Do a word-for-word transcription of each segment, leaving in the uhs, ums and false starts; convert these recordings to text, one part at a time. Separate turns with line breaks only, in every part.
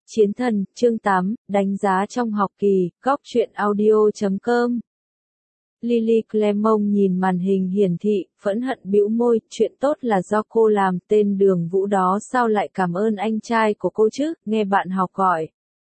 Chiến thần, chương tám, đánh giá trong học kỳ, góc truyện audio chấm com. Lily Clement nhìn màn hình hiển thị, phẫn hận bĩu môi, chuyện tốt là do cô làm, tên Đường Vũ đó sao lại cảm ơn anh trai của cô chứ, nghe bạn học gọi.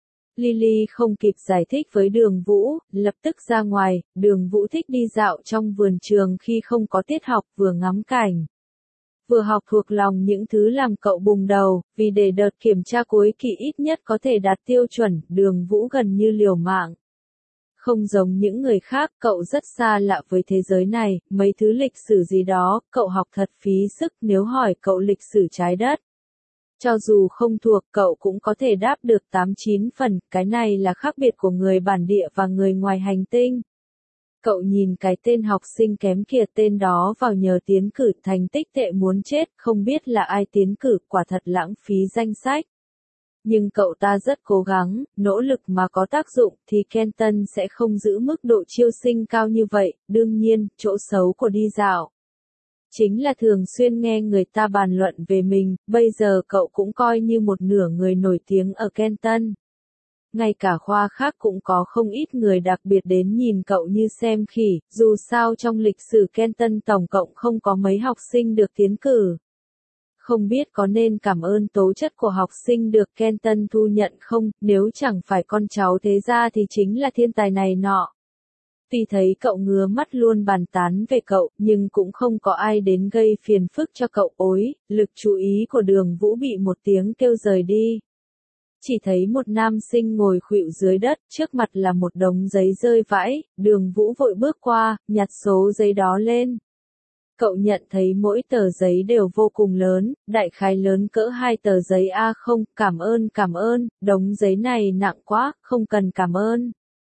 Lily không kịp giải thích với Đường Vũ, lập tức ra ngoài. Đường Vũ thích đi dạo trong vườn trường khi không có tiết học, vừa ngắm cảnh, vừa học thuộc lòng những thứ làm cậu bùng đầu, vì để đợt kiểm tra cuối kỳ ít nhất có thể đạt tiêu chuẩn. Đường Vũ gần như liều mạng. Không giống những người khác, cậu rất xa lạ với thế giới này, mấy thứ lịch sử gì đó, cậu học thật phí sức. Nếu hỏi cậu lịch sử trái đất, cho dù không thuộc, cậu cũng có thể đáp được tám chín phần. Cái này là khác biệt của người bản địa và người ngoài hành tinh. Cậu nhìn cái tên học sinh kém kia, tên đó vào nhờ tiến cử, thành tích tệ muốn chết, không biết là ai tiến cử, quả thật lãng phí danh sách. Nhưng cậu ta rất cố gắng, nỗ lực mà có tác dụng, thì Kenton sẽ không giữ mức độ chiêu sinh cao như vậy. Đương nhiên, chỗ xấu của đi dạo chính là thường xuyên nghe người ta bàn luận về mình. Bây giờ cậu cũng coi như một nửa người nổi tiếng ở Kenton. Ngay cả khoa khác cũng có không ít người đặc biệt đến nhìn cậu như xem khỉ, dù sao trong lịch sử Kenton tổng cộng không có mấy học sinh được tiến cử. Không biết có nên cảm ơn tố chất của học sinh được Kenton thu nhận không, nếu chẳng phải con cháu thế gia thì chính là thiên tài này nọ. Tuy thấy cậu ngứa mắt luôn bàn tán về cậu, nhưng cũng không có ai đến gây phiền phức cho cậu. Ối, lực chú ý của Đường Vũ bị một tiếng kêu rời đi. Chỉ thấy một nam sinh ngồi khuỵu dưới đất, trước mặt là một đống giấy rơi vãi. Đường Vũ vội bước qua, nhặt số giấy đó lên. Cậu nhận thấy mỗi tờ giấy đều vô cùng lớn, đại khái lớn cỡ hai tờ giấy A không, cảm ơn cảm ơn, đống giấy này nặng quá, không cần cảm ơn.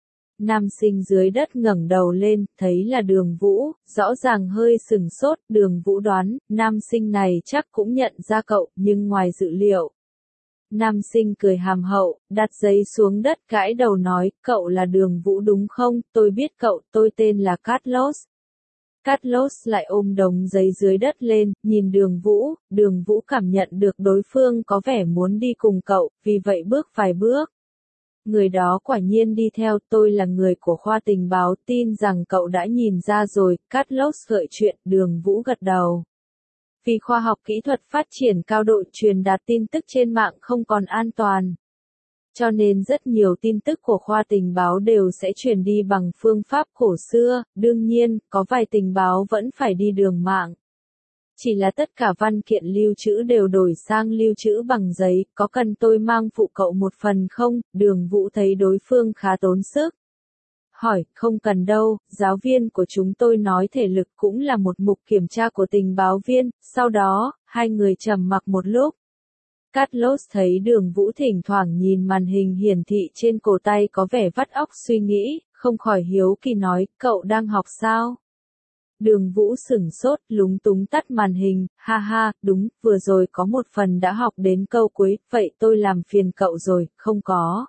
Nam sinh dưới đất ngẩng đầu lên, thấy là Đường Vũ, rõ ràng hơi sừng sốt. Đường Vũ đoán, nam sinh này chắc cũng nhận ra cậu, nhưng ngoài dự liệu. Nam sinh cười hàm hậu, đặt giấy xuống đất gãi đầu nói, cậu là Đường Vũ đúng không, tôi biết cậu, tôi tên là Carlos. Carlos lại ôm đống giấy dưới đất lên, nhìn Đường Vũ. Đường Vũ cảm nhận được đối phương có vẻ muốn đi cùng cậu, vì vậy bước vài bước. Người đó quả nhiên đi theo. Tôi là người của khoa tình báo, tin rằng cậu đã nhìn ra rồi. Carlos gợi chuyện. Đường Vũ gật đầu. Vì khoa học kỹ thuật phát triển cao độ, truyền đạt tin tức trên mạng không còn an toàn. Cho nên rất nhiều tin tức của khoa tình báo đều sẽ truyền đi bằng phương pháp cổ xưa. Đương nhiên, có vài tình báo vẫn phải đi đường mạng. Chỉ là tất cả văn kiện lưu trữ đều đổi sang lưu trữ bằng giấy. Có cần tôi mang phụ cậu một phần không? Đường Vũ thấy đối phương khá tốn sức. Hỏi, không cần đâu, giáo viên của chúng tôi nói thể lực cũng là một mục kiểm tra của tình báo viên. Sau đó, hai người trầm mặc một lúc. Carlos thấy Đường Vũ thỉnh thoảng nhìn màn hình hiển thị trên cổ tay có vẻ vắt óc suy nghĩ, không khỏi hiếu kỳ nói, cậu đang học sao? Đường Vũ sửng sốt, lúng túng tắt màn hình, ha ha, đúng, vừa rồi có một phần đã học đến câu cuối, vậy tôi làm phiền cậu rồi, không có.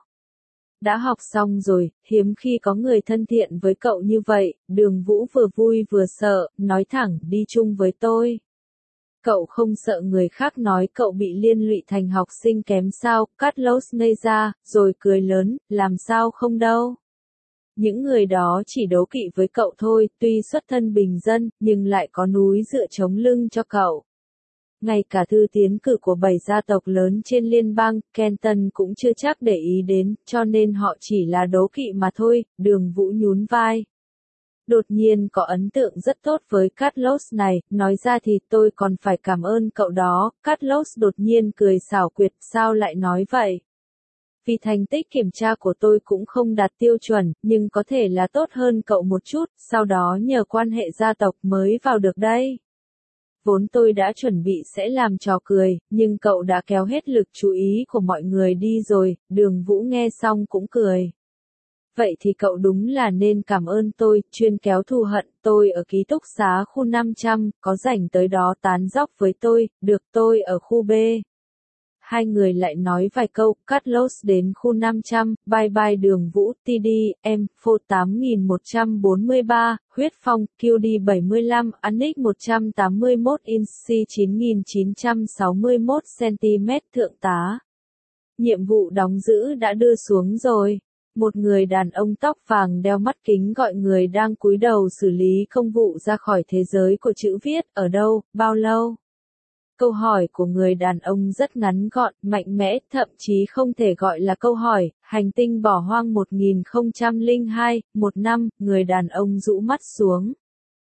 Đã học xong rồi, hiếm khi có người thân thiện với cậu như vậy. Đường Vũ vừa vui vừa sợ, nói thẳng, đi chung với tôi. Cậu không sợ người khác nói cậu bị liên lụy thành học sinh kém sao? Carlos ngây ra, rồi cười lớn, làm sao không đâu. Những người đó chỉ đố kỵ với cậu thôi, tuy xuất thân bình dân, nhưng lại có núi dựa chống lưng cho cậu. Ngay cả thư tiến cử của bảy gia tộc lớn trên liên bang, Kenton cũng chưa chắc để ý đến, cho nên họ chỉ là đố kỵ mà thôi. Đường Vũ nhún vai. Đột nhiên có ấn tượng rất tốt với Carlos này, nói ra thì tôi còn phải cảm ơn cậu đó. Carlos đột nhiên cười xảo quyệt, sao lại nói vậy? Vì thành tích kiểm tra của tôi cũng không đạt tiêu chuẩn, nhưng có thể là tốt hơn cậu một chút, sau đó nhờ quan hệ gia tộc mới vào được đây. Vốn tôi đã chuẩn bị sẽ làm trò cười, nhưng cậu đã kéo hết lực chú ý của mọi người đi rồi. Đường Vũ nghe xong cũng cười. Vậy thì cậu đúng là nên cảm ơn tôi, chuyên kéo thù hận. Tôi ở ký túc xá khu năm trăm, có rảnh tới đó tán dóc với tôi. Được, tôi ở khu B. Hai người lại nói vài câu. Carlos đến khu năm trăm, bye bye Đường Vũ, tê đê, em, phô tám nghìn một trăm bốn mươi ba, huyết phong, quy đê bảy mươi lăm, Anix một trăm tám mươi mốt inch, chín nghìn chín trăm sáu mươi mốt xăng ti mét, thượng tá. Nhiệm vụ đóng giữ đã đưa xuống rồi. Một người đàn ông tóc vàng đeo mắt kính gọi người đang cúi đầu xử lý công vụ ra khỏi thế giới của chữ viết, ở đâu, bao lâu? Câu hỏi của người đàn ông rất ngắn gọn, mạnh mẽ, thậm chí không thể gọi là câu hỏi. Hành tinh bỏ hoang một nghìn không trăm lẻ hai, một năm, người đàn ông rũ mắt xuống.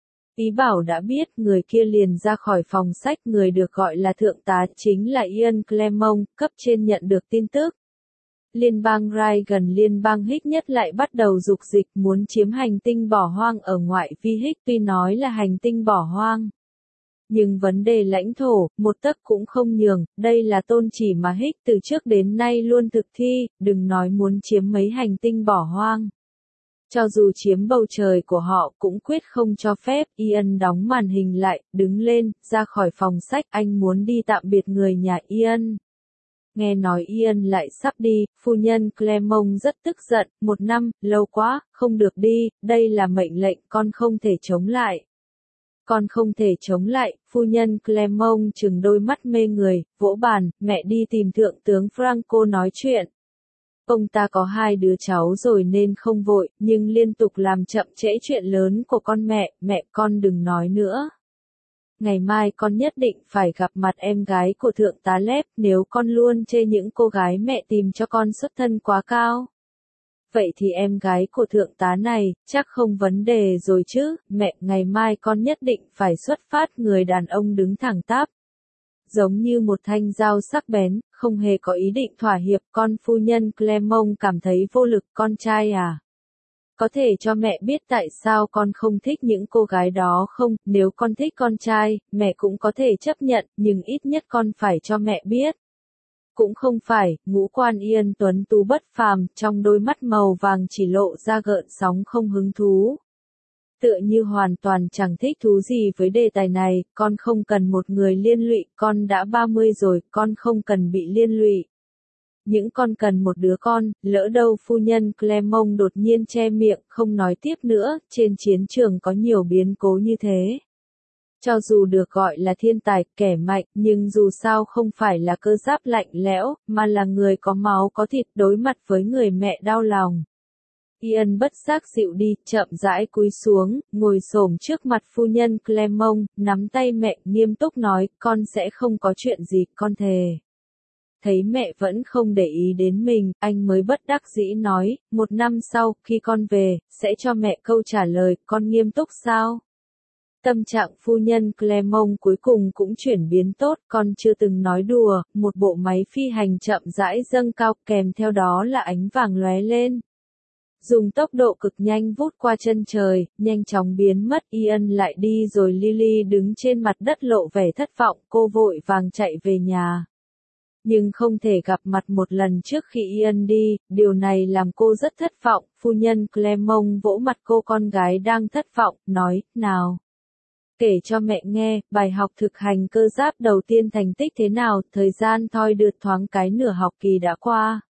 Ý bảo đã biết, người kia liền ra khỏi phòng sách, người được gọi là thượng tá chính là Ian Clemong, cấp trên nhận được tin tức. Liên bang Rai gần liên bang Hích nhất lại bắt đầu dục dịch muốn chiếm hành tinh bỏ hoang ở ngoại vi Hích, tuy nói là hành tinh bỏ hoang. Nhưng vấn đề lãnh thổ, một tấc cũng không nhường, đây là tôn chỉ mà Hích từ trước đến nay luôn thực thi, đừng nói muốn chiếm mấy hành tinh bỏ hoang. Cho dù chiếm bầu trời của họ cũng quyết không cho phép. Ian đóng màn hình lại, đứng lên, ra khỏi phòng sách, anh muốn đi tạm biệt người nhà Ian. Nghe nói Ian lại sắp đi, phu nhân Clemong rất tức giận, một năm, lâu quá, không được đi, đây là mệnh lệnh, con không thể chống lại. Con không thể chống lại, phu nhân Clemong trừng đôi mắt mê người, vỗ bàn, mẹ đi tìm thượng tướng Franco nói chuyện. Ông ta có hai đứa cháu rồi nên không vội, nhưng liên tục làm chậm trễ chuyện lớn của con mẹ, mẹ con đừng nói nữa. Ngày mai con nhất định phải gặp mặt em gái của thượng tá Lép, nếu con luôn chê những cô gái mẹ tìm cho con xuất thân quá cao. Vậy thì em gái của thượng tá này, chắc không vấn đề rồi chứ, mẹ, ngày mai con nhất định phải xuất phát. Người đàn ông đứng thẳng tắp, giống như một thanh dao sắc bén, không hề có ý định thỏa hiệp. Con phu nhân Clemong cảm thấy vô lực, con trai à? Có thể cho mẹ biết tại sao con không thích những cô gái đó không? Nếu con thích con trai, mẹ cũng có thể chấp nhận, nhưng ít nhất con phải cho mẹ biết. Cũng không phải, ngũ quan Ian tuấn tú bất phàm, trong đôi mắt màu vàng chỉ lộ ra gợn sóng không hứng thú. Tựa như hoàn toàn chẳng thích thú gì với đề tài này, con không cần một người liên lụy, con đã ba mươi rồi, con không cần bị liên lụy. Những con cần một đứa con, lỡ đâu. Phu nhân Clemong đột nhiên che miệng, không nói tiếp nữa, trên chiến trường có nhiều biến cố như thế. Cho dù được gọi là thiên tài, kẻ mạnh, nhưng dù sao không phải là cơ giáp lạnh lẽo, mà là người có máu có thịt, đối mặt với người mẹ đau lòng. Ian bất giác dịu đi, chậm rãi cúi xuống, ngồi xổm trước mặt phu nhân Clemong, nắm tay mẹ, nghiêm túc nói, con sẽ không có chuyện gì, con thề. Thấy mẹ vẫn không để ý đến mình, anh mới bất đắc dĩ nói, một năm sau, khi con về, sẽ cho mẹ câu trả lời, con nghiêm túc sao? Tâm trạng phu nhân Clemong cuối cùng cũng chuyển biến tốt, con chưa từng nói đùa. Một bộ máy phi hành chậm rãi dâng cao, kèm theo đó là ánh vàng lóe lên. Dùng tốc độ cực nhanh vút qua chân trời, nhanh chóng biến mất. Ian lại đi rồi. Lily đứng trên mặt đất lộ vẻ thất vọng, cô vội vàng chạy về nhà. Nhưng không thể gặp mặt một lần trước khi Ian đi, điều này làm cô rất thất vọng. Phu nhân Clemong vỗ mặt cô, con gái đang thất vọng, nói, nào. Kể cho mẹ nghe, bài học thực hành cơ giáp đầu tiên thành tích thế nào, thời gian thoi đưa thoáng cái nửa học kỳ đã qua.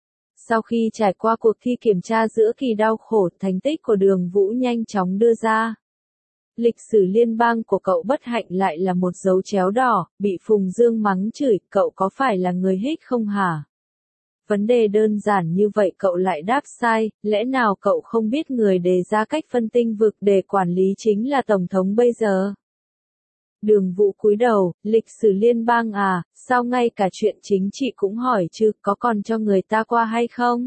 Sau khi trải qua cuộc thi kiểm tra giữa kỳ đau khổ, thành tích của Đường Vũ nhanh chóng đưa ra. Lịch sử liên bang của cậu bất hạnh lại là một dấu chéo đỏ, bị Phùng Dương mắng chửi, cậu có phải là người Hích không hả? Vấn đề đơn giản như vậy cậu lại đáp sai, lẽ nào cậu không biết người đề ra cách phân tinh vực để quản lý chính là Tổng thống bây giờ? Đường Vũ cúi đầu, lịch sử liên bang à, sao ngay cả chuyện chính trị cũng hỏi chứ, có còn cho người ta qua hay không?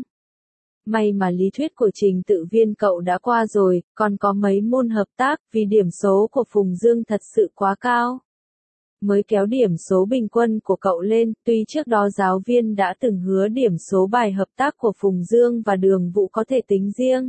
May mà lý thuyết của trình tự viên cậu đã qua rồi, còn có mấy môn hợp tác, vì điểm số của Phùng Dương thật sự quá cao. Mới kéo điểm số bình quân của cậu lên, tuy trước đó giáo viên đã từng hứa điểm số bài hợp tác của Phùng Dương và Đường Vũ có thể tính riêng.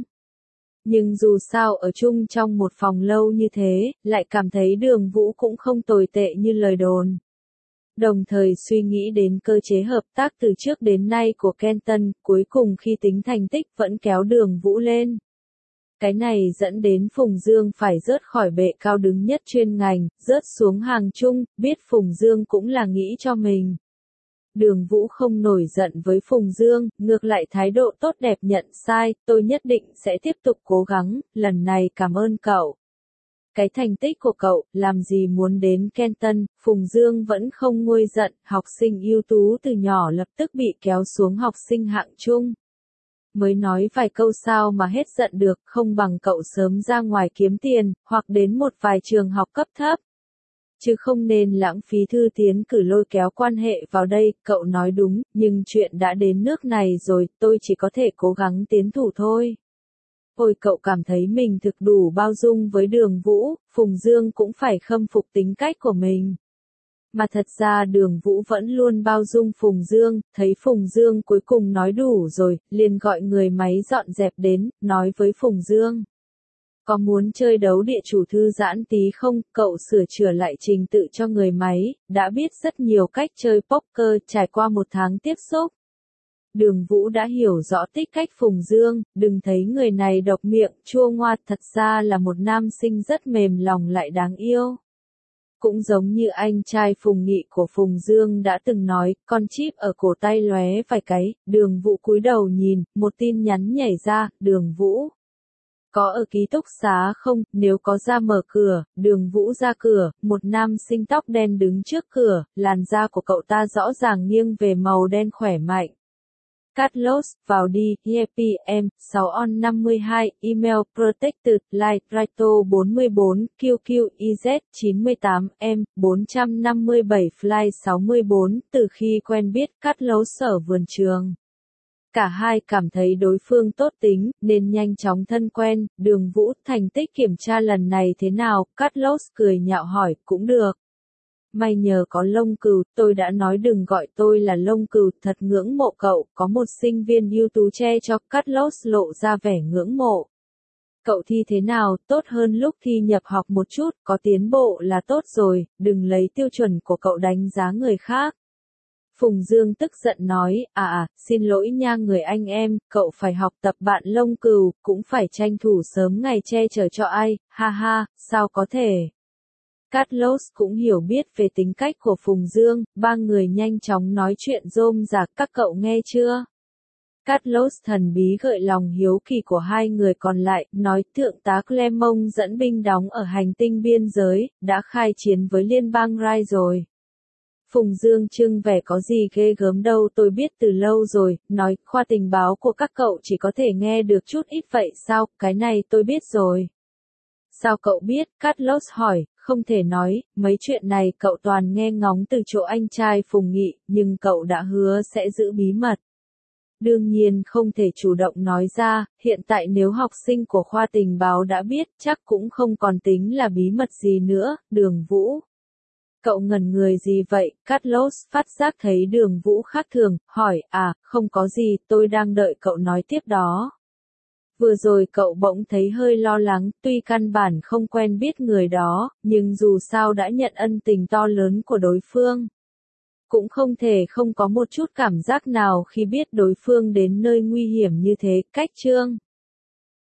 Nhưng dù sao ở chung trong một phòng lâu như thế, lại cảm thấy Đường Vũ cũng không tồi tệ như lời đồn. Đồng thời suy nghĩ đến cơ chế hợp tác từ trước đến nay của Kenton, cuối cùng khi tính thành tích vẫn kéo Đường Vũ lên. Cái này dẫn đến Phùng Dương phải rớt khỏi bệ cao đứng nhất chuyên ngành, rớt xuống hàng chung, biết Phùng Dương cũng là nghĩ cho mình. Đường Vũ không nổi giận với Phùng Dương, ngược lại thái độ tốt đẹp nhận sai, tôi nhất định sẽ tiếp tục cố gắng, lần này cảm ơn cậu. cái thành tích của cậu, làm gì muốn đến Kenton, Phùng Dương vẫn không nguôi giận, học sinh ưu tú từ nhỏ lập tức bị kéo xuống học sinh hạng trung. Mới nói vài câu sao mà hết giận được, không bằng cậu sớm ra ngoài kiếm tiền, hoặc đến một vài trường học cấp thấp. Chứ không nên lãng phí thư tiến cử lôi kéo quan hệ vào đây, cậu nói đúng, nhưng chuyện đã đến nước này rồi, tôi chỉ có thể cố gắng tiến thủ thôi. Ôi cậu cảm thấy mình thực đủ bao dung với Đường Vũ, Phùng Dương cũng phải khâm phục tính cách của mình. Mà thật ra Đường Vũ vẫn luôn bao dung Phùng Dương, thấy Phùng Dương cuối cùng nói đủ rồi, liền gọi người máy dọn dẹp đến, nói với Phùng Dương. Có muốn chơi đấu địa chủ thư giãn tí không, cậu sửa chữa lại trình tự cho người máy, đã biết rất nhiều cách chơi poker trải qua một tháng tiếp xúc. Đường Vũ đã hiểu rõ tích cách Phùng Dương, đừng thấy người này độc miệng, chua ngoa, thật ra là một nam sinh rất mềm lòng lại đáng yêu. Cũng giống như anh trai Phùng Nghị của Phùng Dương đã từng nói, con chip ở cổ tay lóe vài cái, Đường Vũ cúi đầu nhìn, một tin nhắn nhảy ra, Đường Vũ. Có ở ký túc xá không, nếu có ra mở cửa, Đường Vũ ra cửa, một nam sinh tóc đen đứng trước cửa, làn da của cậu ta rõ ràng nghiêng về màu đen khỏe mạnh. Carlos, vào đi, e pê em, sáu on năm mươi hai, email protected, like, Raito bốn mươi bốn, quy quy i dét chín mươi tám, em, bốn trăm năm mươi bảy, fly sáu mươi bốn, từ khi quen biết Carlos ở vườn trường. Cả hai cảm thấy đối phương tốt tính, nên nhanh chóng thân quen, Đường Vũ, thành tích kiểm tra lần này thế nào, Carlos cười nhạo hỏi, cũng được. May nhờ có lông cừu, tôi đã nói đừng gọi tôi là lông cừu, thật ngưỡng mộ cậu, có một sinh viên ưu tú che cho, Carlos lộ ra vẻ ngưỡng mộ. Cậu thi thế nào, tốt hơn lúc thi nhập học một chút, có tiến bộ là tốt rồi, đừng lấy tiêu chuẩn của cậu đánh giá người khác. Phùng Dương tức giận nói, à à, xin lỗi nha người anh em, cậu phải học tập bạn lông cừu, cũng phải tranh thủ sớm ngày che chở cho ai, ha ha, sao có thể. Carlos cũng hiểu biết về tính cách của Phùng Dương, ba người nhanh chóng nói chuyện rôm rả, các cậu nghe chưa? Carlos thần bí gợi lòng hiếu kỳ của hai người còn lại, nói thượng tá Clermont dẫn binh đóng ở hành tinh biên giới, đã khai chiến với liên bang Rai rồi. Phùng Dương trưng vẻ có gì ghê gớm đâu, tôi biết từ lâu rồi, nói, khoa tình báo của các cậu chỉ có thể nghe được chút ít vậy sao, cái này tôi biết rồi. Sao cậu biết, Carlos hỏi, không thể nói, mấy chuyện này cậu toàn nghe ngóng từ chỗ anh trai Phùng Nghị, nhưng cậu đã hứa sẽ giữ bí mật. Đương nhiên không thể chủ động nói ra, hiện tại nếu học sinh của khoa tình báo đã biết, chắc cũng không còn tính là bí mật gì nữa, Đường Vũ. Cậu ngẩn người gì vậy, Carlos phát giác thấy Đường Vũ khác thường, hỏi, à, không có gì, tôi đang đợi cậu nói tiếp đó. Vừa rồi cậu bỗng thấy hơi lo lắng, tuy căn bản không quen biết người đó, nhưng dù sao đã nhận ân tình to lớn của đối phương. Cũng không thể không có một chút cảm giác nào khi biết đối phương đến nơi nguy hiểm như thế, cách chương.